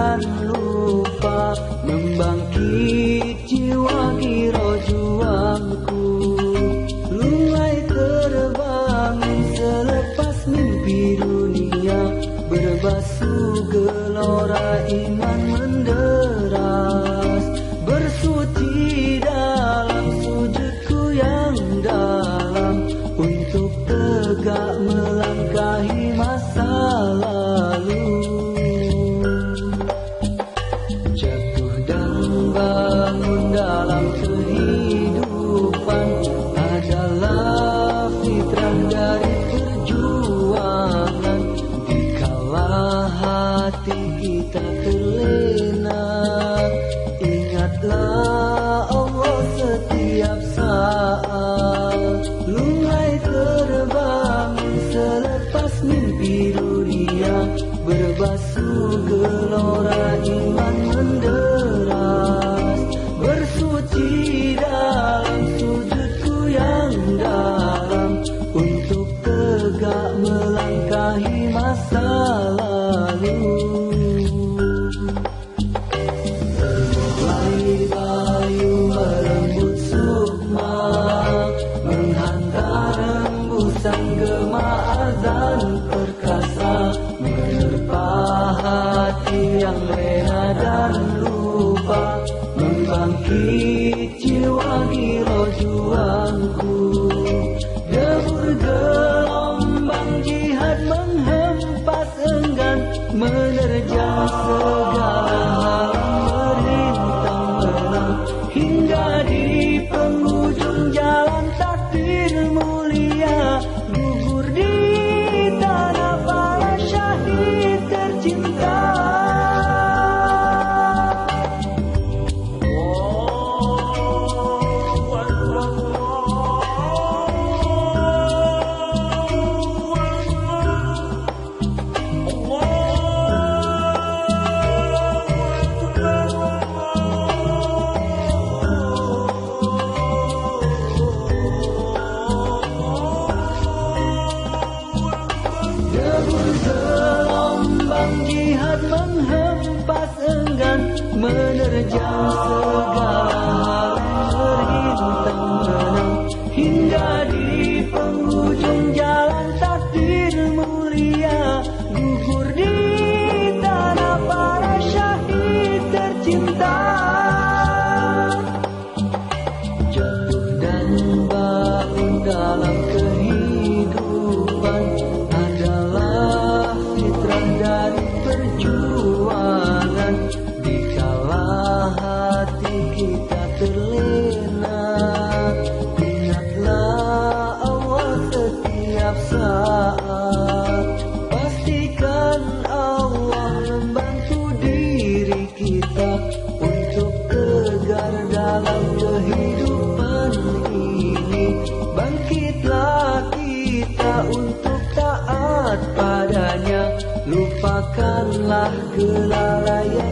dan lupa, membangkit jiwa giro juangku. Lunglai terbangun selepas mimpi dunia, berbasuh gelora iman menderas, bersuci dalam sujudku yang dalam, untuk tegak melangkahi masa lalu. Jatuh dan bangun dalam kehidupan adalah fitrah dari perjuangan. Dikala hati kita terlena, ingatlah Allah setiap saat. Lunglai terbangun selepas mimpi dunia, berbasuh gelora iman menderas, bersuci dalam sujudku yang dalam, untuk tegak melangkahi masa lalu. Mulai bayu merembut sukma, menghantar rembusan gema azan perkasa, menerpa hati yang lena dan lupa, membangkit jiwa giro juangku. Debur gelombang jihad menghempas enggan, menerjang segala halang merintang menang, hingga di penghujung jalan takdir mulia, gugur di tanah para syahid tercinta. Gelombang jihad menghempas enggan, menerjang segala merintang menang, hingga di penghujung jalan takdir mulia, gugur di tanah para syahid tercinta. Jatuh dan bangun dalam kehidupan adalah fitrah dari perjuangan. Dikala hati kita terlena, ingatlah Allah setiap saat. Pastikan Allah membantu diri kita untuk tegar dalam kehidupan ini. Bangkitlah kita untuk taat padanya, lupakanlah kelalaian